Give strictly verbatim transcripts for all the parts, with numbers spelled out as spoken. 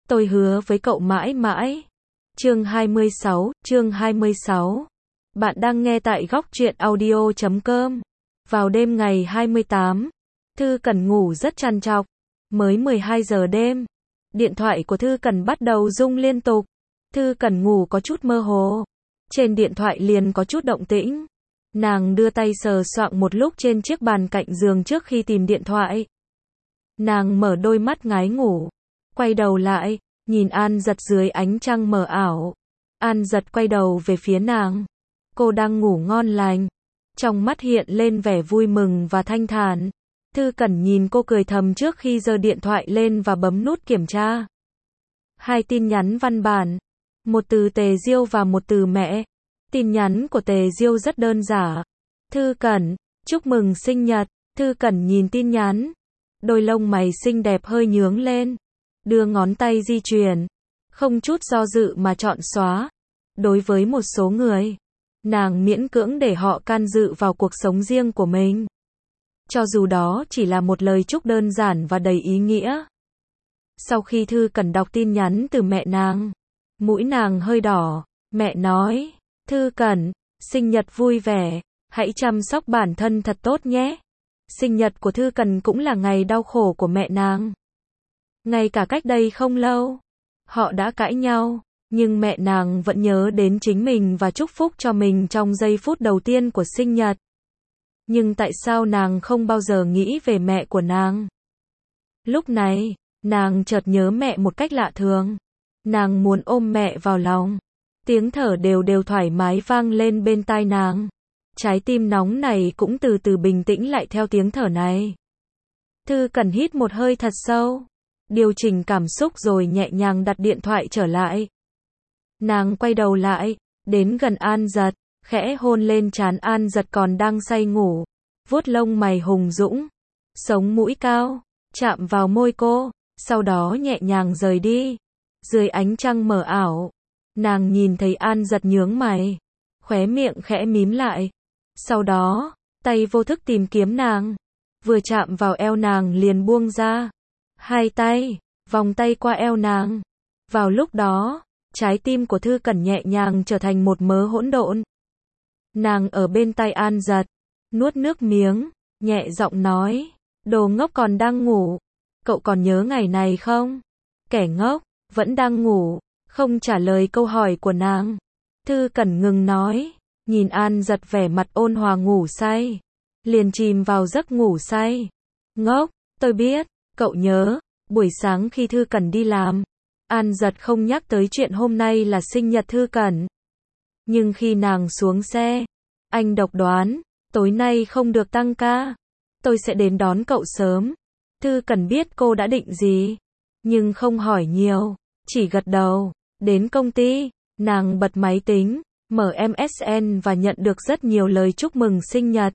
Tôi hứa với cậu mãi mãi. Chương hai mươi sáu, chương hai mươi sáu. Bạn đang nghe tại góc truyện audio chấm com. Vào đêm ngày hai mươi tám, Thư Cần ngủ rất trằn trọc. Mới mười hai giờ đêm, điện thoại của Thư Cần bắt đầu rung liên tục. Thư Cần ngủ có chút mơ hồ. Trên điện thoại liền có chút động tĩnh. Nàng đưa tay sờ soạng một lúc trên chiếc bàn cạnh giường trước khi tìm điện thoại. Nàng mở đôi mắt ngái ngủ. Quay đầu lại, nhìn An Giật dưới ánh trăng mờ ảo. An Giật quay đầu về phía nàng. Cô đang ngủ ngon lành. Trong mắt hiện lên vẻ vui mừng và thanh thản. Thư Cần nhìn cô cười thầm trước khi giơ điện thoại lên và bấm nút kiểm tra. Hai tin nhắn văn bản. Một từ Tề Diêu và một từ mẹ. Tin nhắn của Tề Diêu rất đơn giản. Thư Cần, chúc mừng sinh nhật. Thư Cần nhìn tin nhắn. Đôi lông mày xinh đẹp hơi nhướng lên. Đưa ngón tay di chuyển. Không chút do dự mà chọn xóa. Đối với một số người, nàng miễn cưỡng để họ can dự vào cuộc sống riêng của mình. Cho dù đó chỉ là một lời chúc đơn giản và đầy ý nghĩa. Sau khi Thư Cần đọc tin nhắn từ mẹ nàng, mũi nàng hơi đỏ. Mẹ nói, Thư Cần, sinh nhật vui vẻ, hãy chăm sóc bản thân thật tốt nhé. Sinh nhật của Thư Cần cũng là ngày đau khổ của mẹ nàng. Ngay cả cách đây không lâu, họ đã cãi nhau, nhưng mẹ nàng vẫn nhớ đến chính mình và chúc phúc cho mình trong giây phút đầu tiên của sinh nhật. Nhưng tại sao nàng không bao giờ nghĩ về mẹ của nàng? Lúc này, nàng chợt nhớ mẹ một cách lạ thường. Nàng muốn ôm mẹ vào lòng. Tiếng thở đều đều thoải mái vang lên bên tai nàng. Trái tim nóng này cũng từ từ bình tĩnh lại theo tiếng thở này. Thư Cần hít một hơi thật sâu. Điều chỉnh cảm xúc rồi nhẹ nhàng đặt điện thoại trở lại. Nàng quay đầu lại, đến gần An Giật, khẽ hôn lên trán An Giật còn đang say ngủ, vuốt lông mày hùng dũng, sống mũi cao, chạm vào môi cô, sau đó nhẹ nhàng rời đi. Dưới ánh trăng mờ ảo, nàng nhìn thấy An Giật nhướng mày, khóe miệng khẽ mím lại. Sau đó, tay vô thức tìm kiếm nàng, vừa chạm vào eo nàng liền buông ra. Hai tay, vòng tay qua eo nàng. Vào lúc đó, trái tim của Thư Cần nhẹ nhàng trở thành một mớ hỗn độn. Nàng ở bên tai An Giật, nuốt nước miếng, nhẹ giọng nói, đồ ngốc còn đang ngủ. Cậu còn nhớ ngày này không? Kẻ ngốc, vẫn đang ngủ, không trả lời câu hỏi của nàng. Thư Cần ngừng nói, nhìn An Giật vẻ mặt ôn hòa ngủ say. Liền chìm vào giấc ngủ say. Ngốc, tôi biết. Cậu nhớ, buổi sáng khi Thư Cần đi làm, An Giật không nhắc tới chuyện hôm nay là sinh nhật Thư Cần. Nhưng khi nàng xuống xe, anh độc đoán, tối nay không được tăng ca. Tôi sẽ đến đón cậu sớm. Thư Cần biết cô đã định gì, nhưng không hỏi nhiều, chỉ gật đầu. Đến công ty, nàng bật máy tính, mở em ét en và nhận được rất nhiều lời chúc mừng sinh nhật.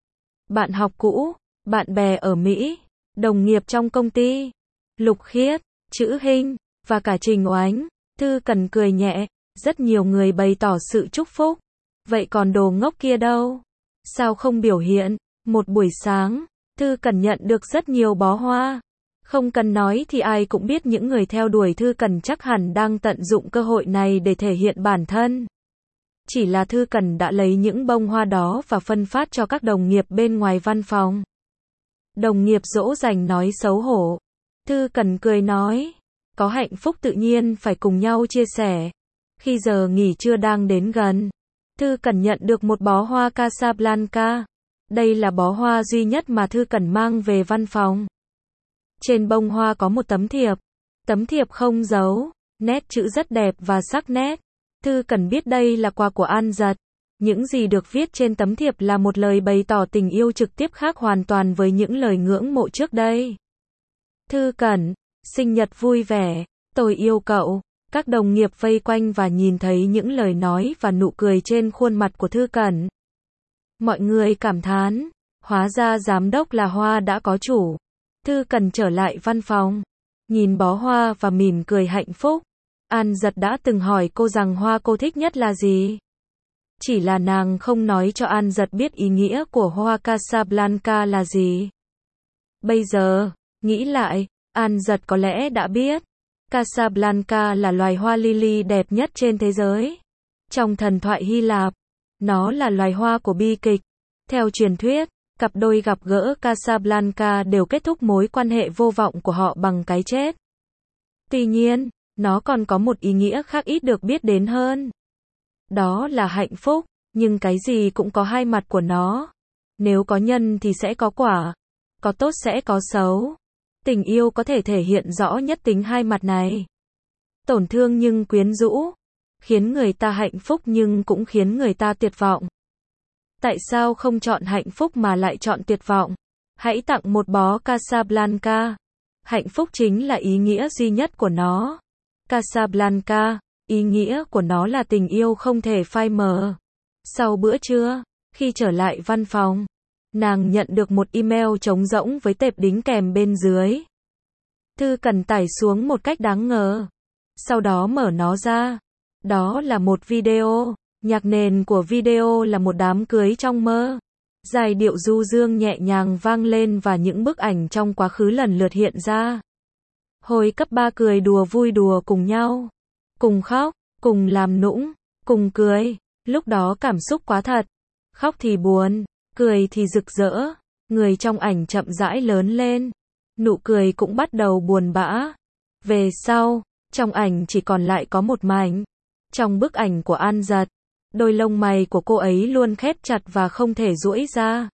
Bạn học cũ, bạn bè ở Mỹ, đồng nghiệp trong công ty, Lục Khiết, Chữ Hinh, và cả Trình Oánh. Thư Cần cười nhẹ, rất nhiều người bày tỏ sự chúc phúc. Vậy còn đồ ngốc kia đâu? Sao không biểu hiện? Một buổi sáng, Thư Cần nhận được rất nhiều bó hoa. Không cần nói thì ai cũng biết những người theo đuổi Thư Cần chắc hẳn đang tận dụng cơ hội này để thể hiện bản thân. Chỉ là Thư Cần đã lấy những bông hoa đó và phân phát cho các đồng nghiệp bên ngoài văn phòng. Đồng nghiệp dỗ dành nói xấu hổ. Thư Cần cười nói, có hạnh phúc tự nhiên phải cùng nhau chia sẻ. Khi giờ nghỉ trưa đang đến gần, Thư Cần nhận được một bó hoa Casablanca. Đây là bó hoa duy nhất mà Thư Cần mang về văn phòng. Trên bông hoa có một tấm thiệp. Tấm thiệp không dấu, nét chữ rất đẹp và sắc nét. Thư Cần biết đây là quà của An Giật. Những gì được viết trên tấm thiệp là một lời bày tỏ tình yêu trực tiếp khác hoàn toàn với những lời ngưỡng mộ trước đây. Thư Cần, sinh nhật vui vẻ, tôi yêu cậu. Các đồng nghiệp vây quanh và nhìn thấy những lời nói và nụ cười trên khuôn mặt của Thư Cần. Mọi người cảm thán, hóa ra giám đốc là hoa đã có chủ. Thư Cần trở lại văn phòng, nhìn bó hoa và mỉm cười hạnh phúc. An Giật đã từng hỏi cô rằng hoa cô thích nhất là gì. Chỉ là nàng không nói cho An Giật biết ý nghĩa của hoa Casablanca là gì. Bây giờ, nghĩ lại, An Giật có lẽ đã biết. Casablanca là loài hoa lily đẹp nhất trên thế giới. Trong thần thoại Hy Lạp, nó là loài hoa của bi kịch. Theo truyền thuyết, cặp đôi gặp gỡ Casablanca đều kết thúc mối quan hệ vô vọng của họ bằng cái chết. Tuy nhiên, nó còn có một ý nghĩa khác ít được biết đến hơn. Đó là hạnh phúc, nhưng cái gì cũng có hai mặt của nó. Nếu có nhân thì sẽ có quả, có tốt sẽ có xấu. Tình yêu có thể thể hiện rõ nhất tính hai mặt này. Tổn thương nhưng quyến rũ, khiến người ta hạnh phúc nhưng cũng khiến người ta tuyệt vọng. Tại sao không chọn hạnh phúc mà lại chọn tuyệt vọng? Hãy tặng một bó Casablanca. Hạnh phúc chính là ý nghĩa duy nhất của nó. Casablanca, ý nghĩa của nó là tình yêu không thể phai mờ. Sau bữa trưa, khi trở lại văn phòng, nàng nhận được một email trống rỗng với tệp đính kèm bên dưới. Thư cần tải xuống một cách đáng ngờ. Sau đó mở nó ra. Đó là một video. Nhạc nền của video là một đám cưới trong mơ. Giai điệu du dương nhẹ nhàng vang lên và những bức ảnh trong quá khứ lần lượt hiện ra. Hồi cấp ba cười đùa vui đùa cùng nhau. Cùng khóc, cùng làm nũng, cùng cười. Lúc đó cảm xúc quá thật. Khóc thì buồn, cười thì rực rỡ. Người trong ảnh chậm rãi lớn lên. Nụ cười cũng bắt đầu buồn bã. Về sau, trong ảnh chỉ còn lại có một mảnh. Trong bức ảnh của An Giật, đôi lông mày của cô ấy luôn khép chặt và không thể duỗi ra.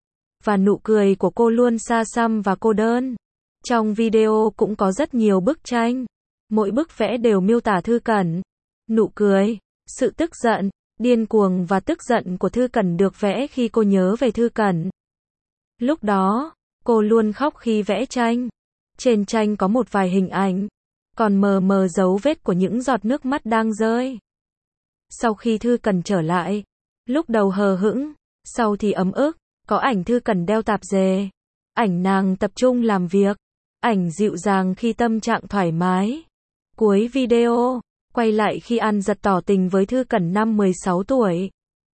Và nụ cười của cô luôn xa xăm và cô đơn. Trong video cũng có rất nhiều bức tranh. Mỗi bức vẽ đều miêu tả Thư Cẩn. Nụ cười, sự tức giận, điên cuồng và tức giận của Thư Cẩn được vẽ khi cô nhớ về Thư Cẩn. Lúc đó, cô luôn khóc khi vẽ tranh. Trên tranh có một vài hình ảnh, còn mờ mờ dấu vết của những giọt nước mắt đang rơi. Sau khi Thư Cẩn trở lại, lúc đầu hờ hững, sau thì ấm ức, có ảnh Thư Cẩn đeo tạp dề, ảnh nàng tập trung làm việc, ảnh dịu dàng khi tâm trạng thoải mái. Cuối video, quay lại khi An Giật tỏ tình với Thư Cẩn năm mười sáu tuổi.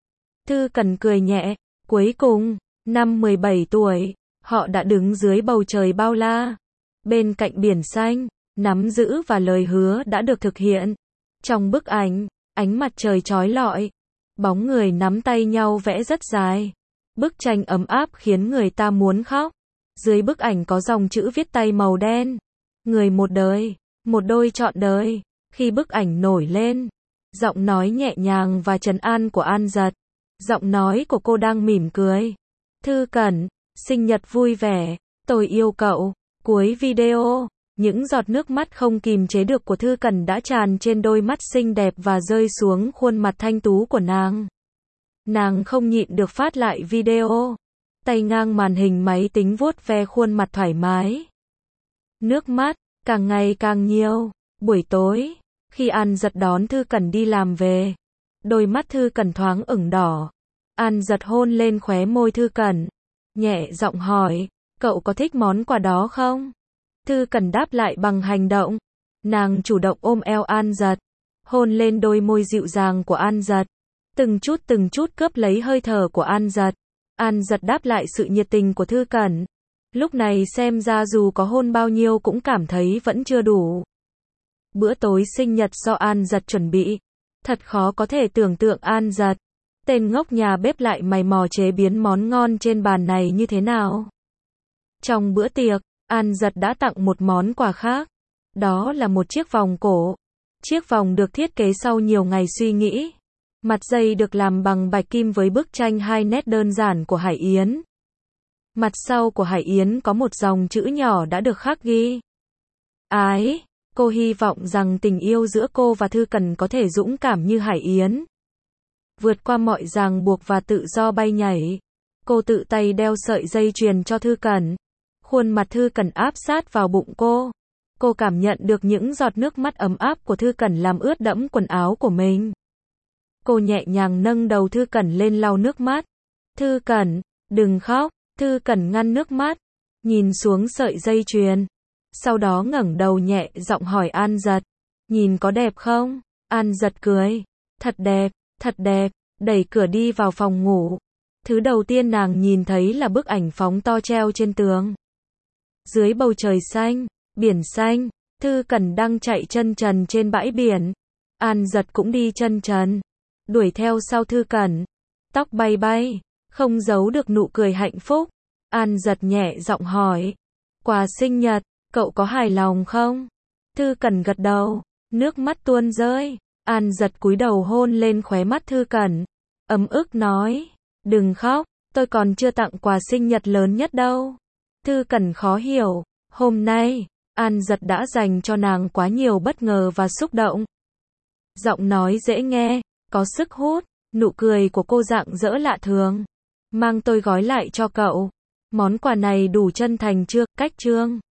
Thư Cẩn cười nhẹ, cuối cùng, năm mười bảy tuổi, họ đã đứng dưới bầu trời bao la, bên cạnh biển xanh, nắm giữ và lời hứa đã được thực hiện. Trong bức ảnh, ánh mặt trời chói lọi, bóng người nắm tay nhau vẽ rất dài. Bức tranh ấm áp khiến người ta muốn khóc. Dưới bức ảnh có dòng chữ viết tay màu đen. Người một đời, một đôi trọn đời. Khi bức ảnh nổi lên, giọng nói nhẹ nhàng và trấn an của An Giật. Giọng nói của cô đang mỉm cười. Thư Cẩn, sinh nhật vui vẻ, tôi yêu cậu. Cuối video, những giọt nước mắt không kìm chế được của Thư Cẩn đã tràn trên đôi mắt xinh đẹp và rơi xuống khuôn mặt thanh tú của nàng. Nàng không nhịn được phát lại video. Tay ngang màn hình máy tính vuốt ve khuôn mặt thoải mái. Nước mắt, càng ngày càng nhiều. Buổi tối, khi An Giật đón Thư Cẩn đi làm về, đôi mắt Thư Cẩn thoáng ửng đỏ. An Giật hôn lên khóe môi Thư Cẩn, nhẹ giọng hỏi, cậu có thích món quà đó không? Thư Cẩn đáp lại bằng hành động. Nàng chủ động ôm eo An Giật, hôn lên đôi môi dịu dàng của An Giật, từng chút từng chút cướp lấy hơi thở của An Giật. An Giật đáp lại sự nhiệt tình của Thư Cẩn. Lúc này xem ra dù có hôn bao nhiêu cũng cảm thấy vẫn chưa đủ. Bữa tối sinh nhật do An Giật chuẩn bị. Thật khó có thể tưởng tượng An Giật, tên ngốc nhà bếp lại mày mò chế biến món ngon trên bàn này như thế nào. Trong bữa tiệc, An Giật đã tặng một món quà khác. Đó là một chiếc vòng cổ. Chiếc vòng được thiết kế sau nhiều ngày suy nghĩ. Mặt dây được làm bằng bạch kim với bức tranh hai nét đơn giản của Hải Yến. Mặt sau của Hải Yến có một dòng chữ nhỏ đã được khắc ghi. Ái, cô hy vọng rằng tình yêu giữa cô và Thư Cẩn có thể dũng cảm như Hải Yến. Vượt qua mọi ràng buộc và tự do bay nhảy. Cô tự tay đeo sợi dây chuyền cho Thư Cẩn. Khuôn mặt Thư Cẩn áp sát vào bụng cô. Cô cảm nhận được những giọt nước mắt ấm áp của Thư Cẩn làm ướt đẫm quần áo của mình. Cô nhẹ nhàng nâng đầu Thư Cẩn lên lau nước mắt. Thư Cẩn, đừng khóc. Thư Cẩn ngăn nước mắt, nhìn xuống sợi dây chuyền. Sau đó ngẩng đầu nhẹ giọng hỏi An Giật, nhìn có đẹp không? An Giật cười, thật đẹp, thật đẹp, đẩy cửa đi vào phòng ngủ. Thứ đầu tiên nàng nhìn thấy là bức ảnh phóng to treo trên tường. Dưới bầu trời xanh, biển xanh, Thư Cẩn đang chạy chân trần trên bãi biển. An Giật cũng đi chân trần, đuổi theo sau Thư Cẩn. Tóc bay bay, không giấu được nụ cười hạnh phúc. An Giật nhẹ giọng hỏi, quà sinh nhật, cậu có hài lòng không? Thư Cẩn gật đầu, nước mắt tuôn rơi. An Giật cúi đầu hôn lên khóe mắt Thư Cẩn, ấm ức nói, đừng khóc, tôi còn chưa tặng quà sinh nhật lớn nhất đâu. Thư Cẩn khó hiểu, hôm nay, An Giật đã dành cho nàng quá nhiều bất ngờ và xúc động. Giọng nói dễ nghe, có sức hút, nụ cười của cô rạng rỡ lạ thường. Mang tôi gói lại cho cậu. Món quà này đủ chân thành chưa? Cách chương